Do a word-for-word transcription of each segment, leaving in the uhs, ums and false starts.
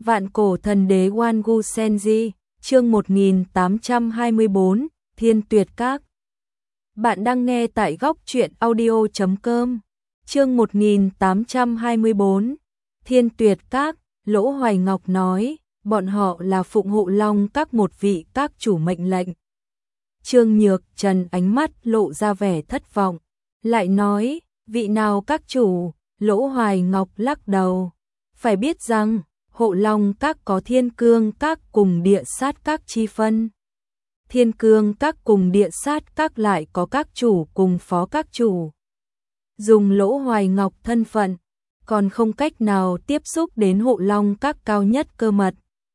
Vạn cổ thần đế Wangu Senji, chương một nghìn tám trăm hai mươi tư, Thiên Tuyệt Các. Bạn đang nghe tại góc truyện audio chấm com. Chương một nghìn tám trăm hai mươi tư, Thiên Tuyệt Các. Lỗ Hoài Ngọc nói, bọn họ là phụng hộ Long Các một vị các chủ mệnh lệnh. Trương Nhược Trần ánh mắt lộ ra vẻ thất vọng, lại nói, vị nào các chủ? Lỗ Hoài Ngọc lắc đầu, phải biết rằng hộ Long Các có Thiên Cương Các cùng Địa Sát Các chi phân. Thiên Cương Các cùng Địa Sát Các lại có các chủ cùng phó các chủ. Dùng Lỗ Hoài Ngọc thân phận, còn không cách nào tiếp xúc đến hộ Long Các cao nhất cơ mật.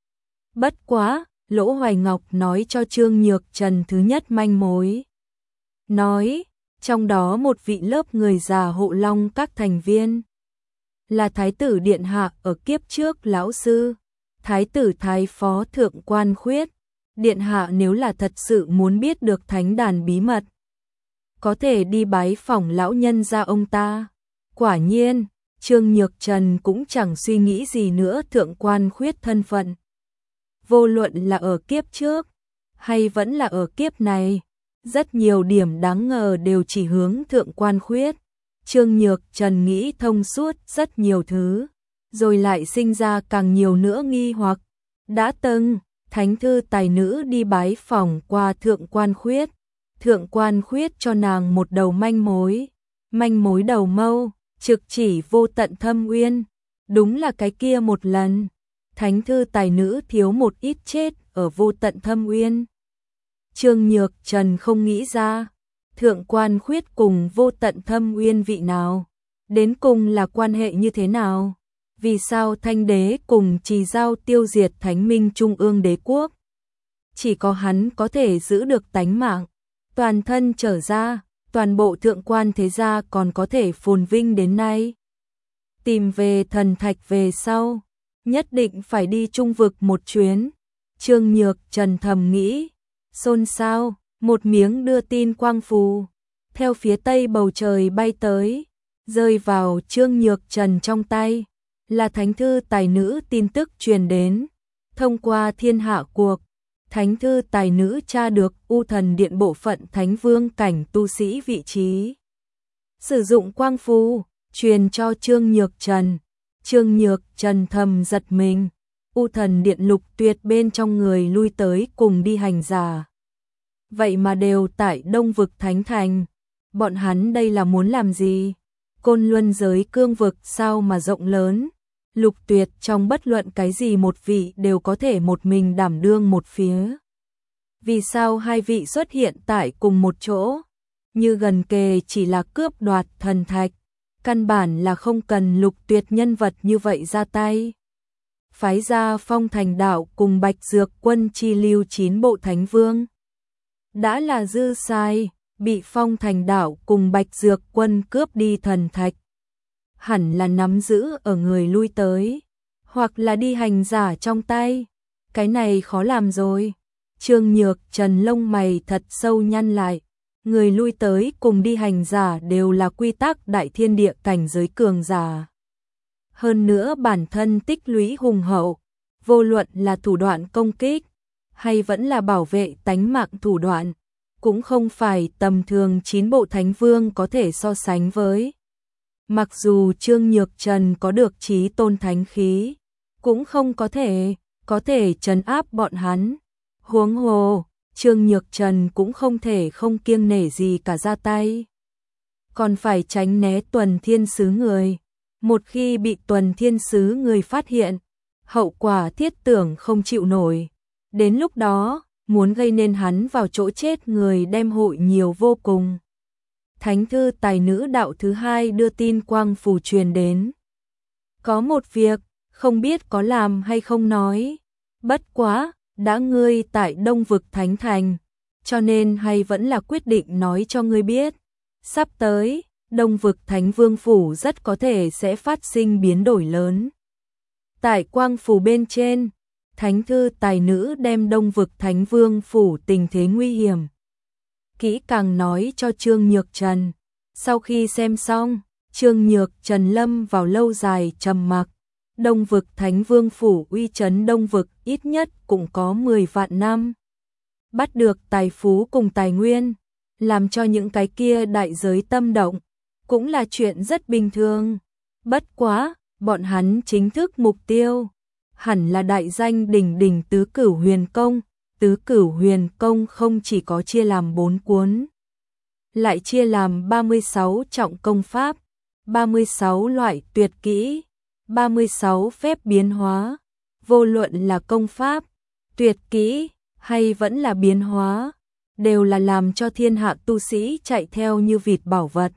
Bất quá, Lỗ Hoài Ngọc nói cho Trương Nhược Trần thứ nhất manh mối. Nói, trong đó một vị lớp người già hộ Long Các thành viên là Thái tử Điện Hạ ở kiếp trước lão sư, Thái tử Thái Phó Thượng Quan Khuyết. Điện Hạ nếu là thật sự muốn biết được thánh đàn bí mật, có thể đi bái phỏng lão nhân gia ông ta. Quả nhiên, Trương Nhược Trần cũng chẳng suy nghĩ gì nữa. Thượng Quan Khuyết thân phận, vô luận là ở kiếp trước hay vẫn là ở kiếp này, rất nhiều điểm đáng ngờ đều chỉ hướng Thượng Quan Khuyết. Trương Nhược Trần nghĩ thông suốt rất nhiều thứ, rồi lại sinh ra càng nhiều nữa nghi hoặc. Đã từng, thánh thư tài nữ đi bái phỏng qua Thượng Quan Khuyết. Thượng Quan Khuyết cho nàng một đầu manh mối. Manh mối đầu mâu, trực chỉ vô tận thâm uyên. Đúng là cái kia một lần, thánh thư tài nữ thiếu một ít chết ở vô tận thâm uyên. Trương Nhược Trần không nghĩ ra, Thượng Quan Khuyết cùng vô tận thâm uyên vị nào, đến cùng là quan hệ như thế nào? Vì sao Thanh Đế cùng Trì Giao tiêu diệt Thánh Minh Trung ương đế quốc? Chỉ có hắn có thể giữ được tánh mạng, toàn thân trở ra, toàn bộ thượng quan thế gia còn có thể phồn vinh đến nay. Tìm về thần thạch về sau, nhất định phải đi trung vực một chuyến. Trương Nhược Trần thầm nghĩ, xôn xao, một miếng đưa tin quang phù theo phía tây bầu trời bay tới, rơi vào Trương Nhược Trần trong tay. Là thánh thư tài nữ tin tức truyền đến. Thông qua thiên hạ cuộc, thánh thư tài nữ tra được U Thần Điện bộ phận thánh vương cảnh tu sĩ vị trí. Sử dụng quang phù, truyền cho Trương Nhược Trần. Trương Nhược Trần thầm giật mình. U Thần Điện Lục Tuyệt bên trong người lui tới cùng đi hành giả, vậy mà đều tại Đông vực Thánh Thành. Bọn hắn đây là muốn làm gì? Côn Luân giới cương vực sao mà rộng lớn, Lục Tuyệt trong bất luận cái gì một vị đều có thể một mình đảm đương một phía. Vì sao hai vị xuất hiện tại cùng một chỗ? Như gần kề chỉ là cướp đoạt thần thạch, căn bản là không cần Lục Tuyệt nhân vật như vậy ra tay. Phái ra Phong Thành Đạo cùng Bạch Dược Quân chi lưu chín bộ thánh vương, đã là dư sai. Bị Phong Thành Đạo cùng Bạch Dược Quân cướp đi thần thạch, hẳn là nắm giữ ở người lui tới, hoặc là đi hành giả trong tay. Cái này khó làm rồi. Trương Nhược Trần lông mày thật sâu nhăn lại. Người lui tới cùng đi hành giả đều là quy tắc đại thiên địa cảnh giới cường giả. Hơn nữa bản thân tích lũy hùng hậu, vô luận là thủ đoạn công kích hay vẫn là bảo vệ tánh mạng thủ đoạn, cũng không phải tầm thường chín bộ thánh vương có thể so sánh với. Mặc dù Trương Nhược Trần có được chí tôn thánh khí, cũng không có thể, có thể trấn áp bọn hắn. Huống hồ, Trương Nhược Trần cũng không thể không kiêng nể gì cả ra tay. Còn phải tránh né Tuần Thiên Sứ người. Một khi bị Tuần Thiên Sứ người phát hiện, hậu quả thiết tưởng không chịu nổi. Đến lúc đó, muốn gây nên hắn vào chỗ chết người đem hội nhiều vô cùng. Thánh thư tài nữ đạo thứ hai đưa tin quang phù truyền đến. Có một việc, không biết có làm hay không nói. Bất quá, đã ngươi tại Đông vực Thánh Thành, cho nên hay vẫn là quyết định nói cho ngươi biết. Sắp tới, Đông vực Thánh Vương Phủ rất có thể sẽ phát sinh biến đổi lớn. Tại quang phù bên trên, thánh thư tài nữ đem Đông vực Thánh Vương Phủ tình thế nguy hiểm kỹ càng nói cho Trương Nhược Trần. Sau khi xem xong, Trương Nhược Trần lâm vào lâu dài trầm mặc. Đông vực Thánh Vương phủ uy chấn Đông vực ít nhất cũng có mười vạn năm. Bắt được tài phú cùng tài nguyên, làm cho những cái kia đại giới tâm động, cũng là chuyện rất bình thường. Bất quá, bọn hắn chính thức mục tiêu hẳn là đại danh đỉnh đỉnh Tứ Cửu Huyền Công. Tứ Cửu Huyền Công không chỉ có chia làm bốn cuốn, lại chia làm ba mươi sáu trọng công pháp, ba mươi sáu loại tuyệt kỹ, ba mươi sáu phép biến hóa, vô luận là công pháp, tuyệt kỹ hay vẫn là biến hóa, đều là làm cho thiên hạ tu sĩ chạy theo như vịt bảo vật.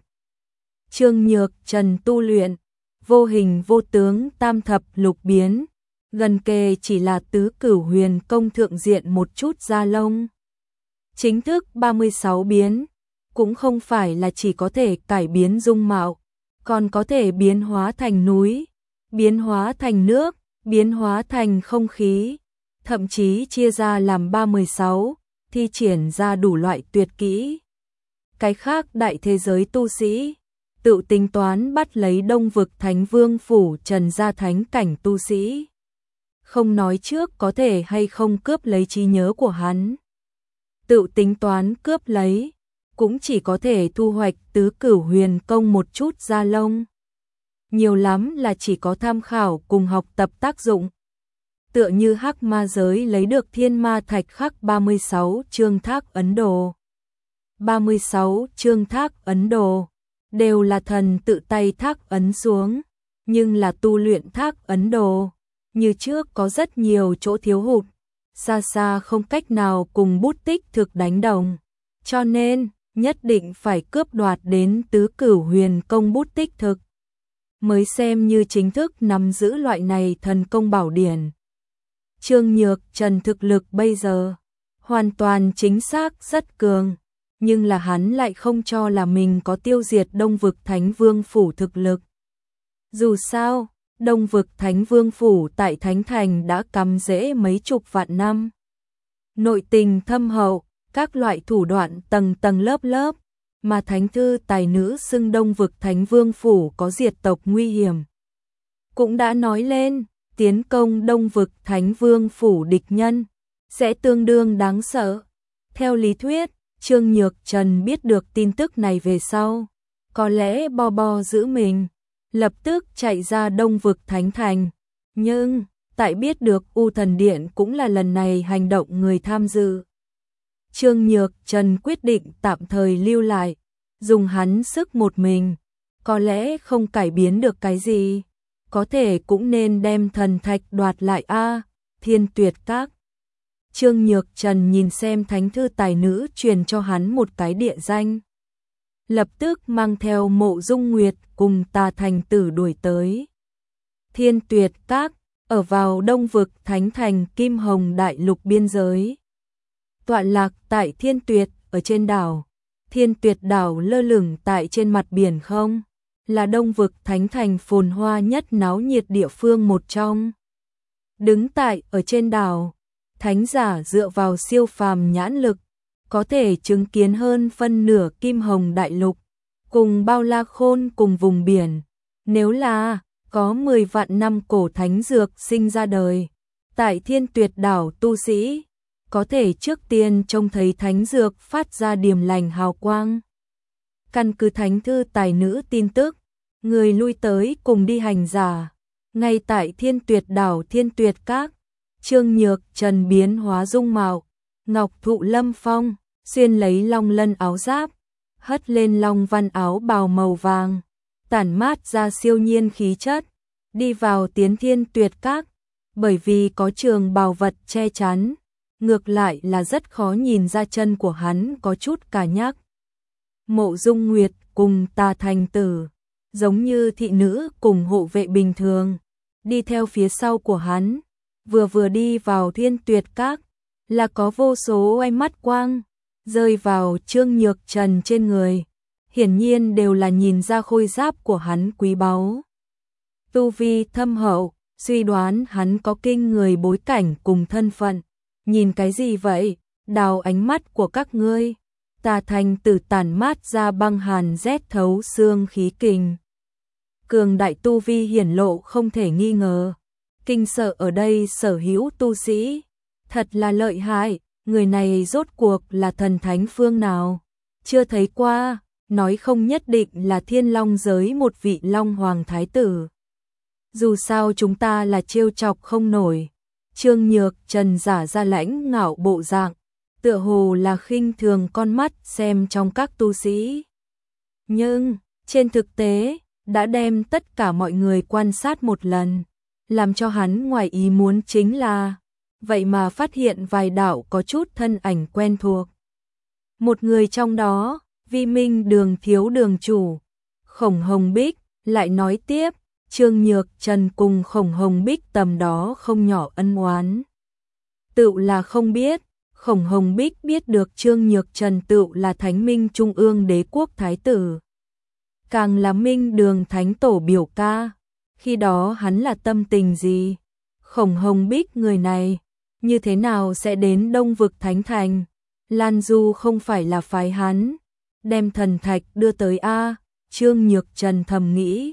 Trương Nhược Trần tu luyện vô hình vô tướng tam thập lục biến, gần kề chỉ là Tứ Cửu Huyền Công thượng diện một chút da lông. Chính thức ba mươi sáu biến, cũng không phải là chỉ có thể cải biến dung mạo, còn có thể biến hóa thành núi, biến hóa thành nước, biến hóa thành không khí, thậm chí chia ra làm ba mươi sáu, thi triển ra đủ loại tuyệt kỹ. Cái khác đại thế giới tu sĩ tự tính toán bắt lấy Đông vực Thánh Vương phủ Trần gia thánh cảnh tu sĩ. Không nói trước có thể hay không cướp lấy trí nhớ của hắn. Tự tính toán cướp lấy, cũng chỉ có thể thu hoạch Tứ Cửu Huyền Công một chút da lông. Nhiều lắm là chỉ có tham khảo cùng học tập tác dụng. Tựa như Hắc Ma giới lấy được Thiên Ma Thạch khắc ba mươi sáu chương thác Ấn Đồ. ba mươi sáu chương thác Ấn Đồ đều là thần tự tay thác ấn xuống, nhưng là tu luyện thác Ấn Đồ như trước có rất nhiều chỗ thiếu hụt, xa xa không cách nào cùng bút tích thực đánh đồng, cho nên nhất định phải cướp đoạt đến Tứ Cửu Huyền Công bút tích thực, mới xem như chính thức nắm giữ loại này thần công bảo điển. Trương Nhược Trần thực lực bây giờ hoàn toàn chính xác rất cường, nhưng là hắn lại không cho là mình có tiêu diệt Đông vực Thánh Vương phủ thực lực. Dù sao, Đông vực Thánh Vương phủ tại Thánh Thành đã cắm rễ mấy chục vạn năm. Nội tình thâm hậu, các loại thủ đoạn tầng tầng lớp lớp, mà thánh thư tài nữ xưng Đông vực Thánh Vương phủ có diệt tộc nguy hiểm. Cũng đã nói lên, tiến công Đông vực Thánh Vương phủ địch nhân sẽ tương đương đáng sợ. Theo lý thuyết, Trương Nhược Trần biết được tin tức này về sau, có lẽ bo bo giữ mình, lập tức chạy ra Đông vực Thánh Thành. Nhưng, tại biết được U Thần Điện cũng là lần này hành động người tham dự, Trương Nhược Trần quyết định tạm thời lưu lại, dùng hắn sức một mình, có lẽ không cải biến được cái gì, có thể cũng nên đem thần thạch đoạt lại a. Thiên Tuyệt Các. Trương Nhược Trần nhìn xem thánh thư tài nữ truyền cho hắn một cái địa danh, lập tức mang theo Mộ Dung Nguyệt cùng Tà Thành Tử đuổi tới. Thiên Tuyệt Các ở vào Đông vực Thánh Thành Kim Hồng đại lục biên giới, tọa lạc tại Thiên Tuyệt ở trên đảo. Thiên Tuyệt đảo lơ lửng tại trên mặt biển không, là Đông vực Thánh Thành phồn hoa nhất náo nhiệt địa phương một trong. Đứng tại ở trên đảo, thánh giả dựa vào siêu phàm nhãn lực, có thể chứng kiến hơn phân nửa Kim Hồng đại lục, cùng bao la khôn cùng vùng biển. Nếu là có mười vạn năm cổ thánh dược sinh ra đời, tại Thiên Tuyệt đảo tu sĩ có thể trước tiên trông thấy thánh dược phát ra điềm lành hào quang. Căn cứ thánh thư tài nữ tin tức, người lui tới cùng đi hành giả, ngay tại Thiên Tuyệt đảo Thiên Tuyệt Các. Trương Nhược Trần biến hóa dung mạo, ngọc thụ lâm phong, xuyên lấy long lân áo giáp, hất lên long văn áo bào màu vàng, tản mát ra siêu nhiên khí chất, đi vào tiến Thiên Tuyệt Các. Bởi vì có trường bào vật che chắn, ngược lại là rất khó nhìn ra chân của hắn có chút cả nhắc. Mộ Dung Nguyệt cùng Tà Thành Tử, giống như thị nữ cùng hộ vệ bình thường, đi theo phía sau của hắn. Vừa vừa đi vào Thiên Tuyệt Các, là có vô số ánh mắt quang rơi vào Trương Nhược Trần trên người, hiển nhiên đều là nhìn ra khôi giáp của hắn quý báu. Tu vi thâm hậu, suy đoán hắn có kinh người bối cảnh cùng thân phận. Nhìn cái gì vậy? Đào ánh mắt của các ngươi. Tà Thành Tử tản mát ra băng hàn rét thấu xương khí kình. cường đại tu vi hiển lộ không thể nghi ngờ. Kinh sợ ở đây sở hữu tu sĩ, thật là lợi hại, người này rốt cuộc là thần thánh phương nào? Chưa thấy qua, nói không nhất định là thiên long giới một vị long hoàng thái tử. Dù sao chúng ta là trêu chọc không nổi. Trương Nhược Trần giả ra lãnh ngạo bộ dạng, tựa hồ là khinh thường con mắt xem trong các tu sĩ. Nhưng, trên thực tế, đã đem tất cả mọi người quan sát một lần, làm cho hắn ngoài ý muốn chính là, vậy mà phát hiện vài đạo có chút thân ảnh quen thuộc. Một người trong đó, Vi Minh Đường thiếu đường chủ, Khổng Hồng Bích, lại nói tiếp, Trương Nhược Trần cùng Khổng Hồng Bích tầm đó không nhỏ ân oán. Tự là không biết, Khổng Hồng Bích biết được Trương Nhược Trần tự là Thánh Minh Trung ương Đế quốc Thái tử. Càng là Minh Đường Thánh Tổ biểu ca, khi đó hắn là tâm tình gì? Khổng Hồng Bích người này, như thế nào sẽ đến Đông Vực Thánh Thành? Lan Du không phải là phái hắn, đem thần thạch đưa tới A, Trương Nhược Trần thầm nghĩ.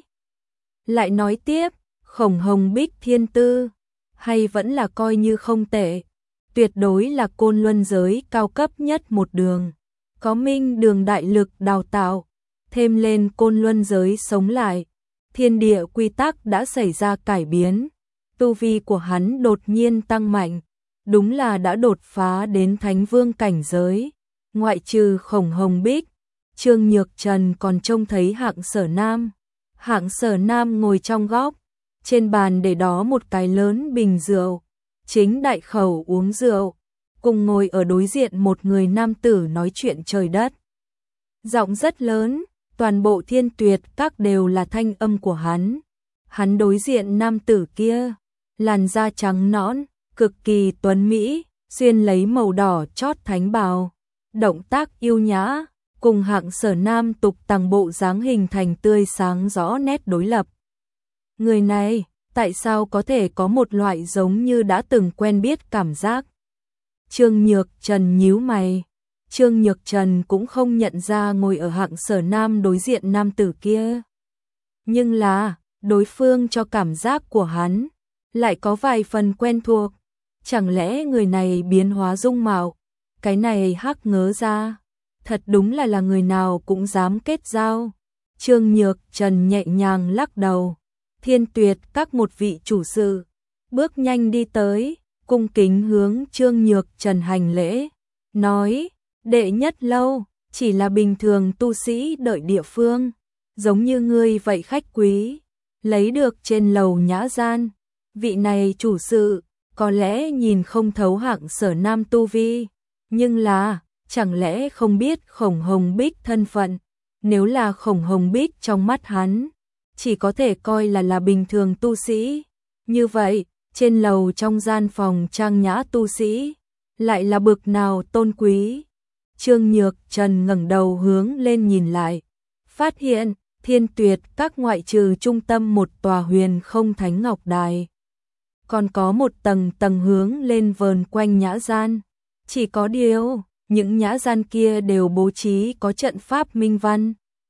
Lại nói tiếp, Khổng Hồng Bích thiên tư, hay vẫn là coi như không tệ, tuyệt đối là côn luân giới cao cấp nhất một đường, có Minh Đường đại lực đào tạo, thêm lên côn luân giới sống lại, thiên địa quy tắc đã xảy ra cải biến, tu vi của hắn đột nhiên tăng mạnh, đúng là đã đột phá đến thánh vương cảnh giới, ngoại trừ Khổng Hồng Bích, Trương Nhược Trần còn trông thấy Hạng Sở Nam. Hạng Sở Nam ngồi trong góc, trên bàn để đó một cái lớn bình rượu, chính đại khẩu uống rượu, cùng ngồi ở đối diện một người nam tử nói chuyện trời đất. Giọng rất lớn, toàn bộ Thiên Tuyệt các đều là thanh âm của hắn. Hắn đối diện nam tử kia, làn da trắng nõn, cực kỳ tuấn mỹ, xuyên lấy màu đỏ chót thánh bào, động tác yêu nhã, cùng Hạng Sở Nam tục tằng bộ dáng hình thành tươi sáng rõ nét đối lập. Người này, tại sao có thể có một loại giống như đã từng quen biết cảm giác? Trương Nhược Trần nhíu mày. Trương Nhược Trần cũng không nhận ra ngồi ở Hạng Sở Nam đối diện nam tử kia. Nhưng là, đối phương cho cảm giác của hắn, lại có vài phần quen thuộc. Chẳng lẽ người này biến hóa dung mạo? Cái này hắc ngớ ra. Thật đúng là là người nào cũng dám kết giao. Trương Nhược Trần nhẹ nhàng lắc đầu. Thiên Tuyệt các một vị chủ sự, bước nhanh đi tới, cung kính hướng Trương Nhược Trần hành lễ, nói, đệ nhất lâu, chỉ là bình thường tu sĩ đợi địa phương, giống như ngươi vậy khách quý, lấy được trên lầu nhã gian, vị này chủ sự, có lẽ nhìn không thấu Hạng Sở Nam tu vi, nhưng là, chẳng lẽ không biết Khổng Hồng Bích thân phận, nếu là Khổng Hồng Bích trong mắt hắn, chỉ có thể coi là là bình thường tu sĩ, như vậy, trên lầu trong gian phòng trang nhã tu sĩ, lại là bực nào tôn quý. Trương Nhược Trần ngẩng đầu hướng lên nhìn lại, phát hiện, Thiên Tuyệt các ngoại trừ trung tâm một tòa huyền không thánh ngọc đài. Còn có một tầng tầng hướng lên vờn quanh nhã gian, chỉ có điều, những nhã gian kia đều bố trí có trận pháp minh văn.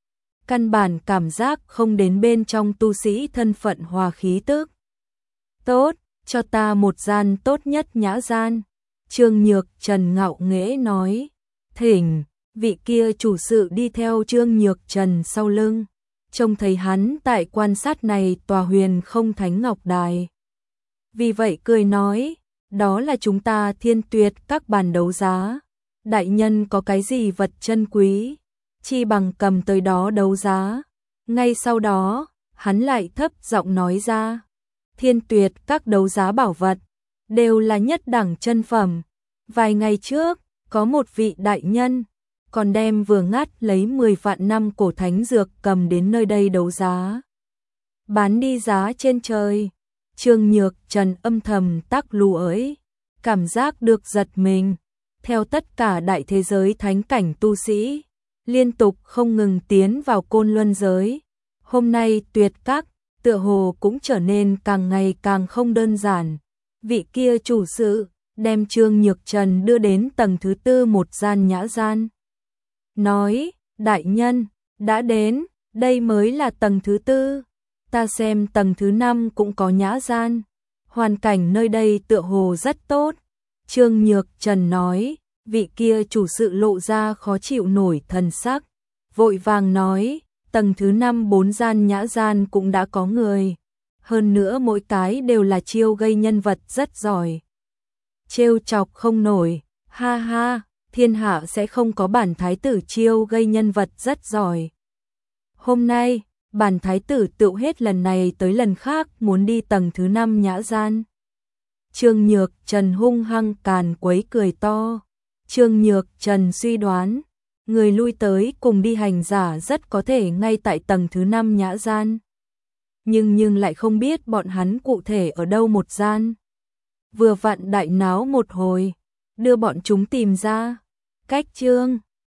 Căn bản cảm giác không đến bên trong tu sĩ thân phận hòa khí tức. Tốt, cho ta một gian tốt nhất nhã gian. Trương Nhược Trần ngạo nghễ nói. Thỉnh, vị kia chủ sự đi theo Trương Nhược Trần sau lưng. Trông thấy hắn tại quan sát này tòa huyền không thánh ngọc đài. Vì vậy cười nói, đó là chúng ta Thiên Tuyệt các bàn đấu giá. Đại nhân có cái gì vật chân quý, chi bằng cầm tới đó đấu giá. Ngay sau đó, hắn lại thấp giọng nói ra, Thiên Tuyệt các đấu giá bảo vật, đều là nhất đẳng chân phẩm. Vài ngày trước, có một vị đại nhân, còn đem vừa ngắt lấy mười vạn năm cổ thánh dược cầm đến nơi đây đấu giá. Bán đi giá trên trời. Trương Nhược Trần âm thầm tắc lù ấy, cảm giác được giật mình. Theo tất cả đại thế giới thánh cảnh tu sĩ, liên tục không ngừng tiến vào côn luân giới. Hôm nay Tuyệt các, tựa hồ cũng trở nên càng ngày càng không đơn giản. Vị kia chủ sự, đem Trương Nhược Trần đưa đến tầng thứ tư một gian nhã gian. Nói, đại nhân, đã đến, đây mới là tầng thứ tư. ta xem tầng thứ năm cũng có nhã gian. Hoàn cảnh nơi đây tựa hồ rất tốt. Trương Nhược Trần nói, vị kia chủ sự lộ ra khó chịu nổi thần sắc. Vội vàng nói, tầng thứ năm bốn gian nhã gian cũng đã có người. Hơn nữa mỗi cái đều là chiêu gây nhân vật rất giỏi. Trêu chọc không nổi, ha ha, thiên hạ sẽ không có bản thái tử chiêu gây nhân vật rất giỏi. Hôm nay, bản thái tử tựu hết lần này tới lần khác muốn đi tầng thứ năm nhã gian. Trương Nhược Trần hung hăng càn quấy cười to. Trương Nhược Trần suy đoán, người lui tới cùng đi hành giả rất có thể ngay tại tầng thứ năm nhã gian. Nhưng nhưng lại không biết bọn hắn cụ thể ở đâu một gian. Vừa vặn đại náo một hồi, đưa bọn chúng tìm ra. Cách Trương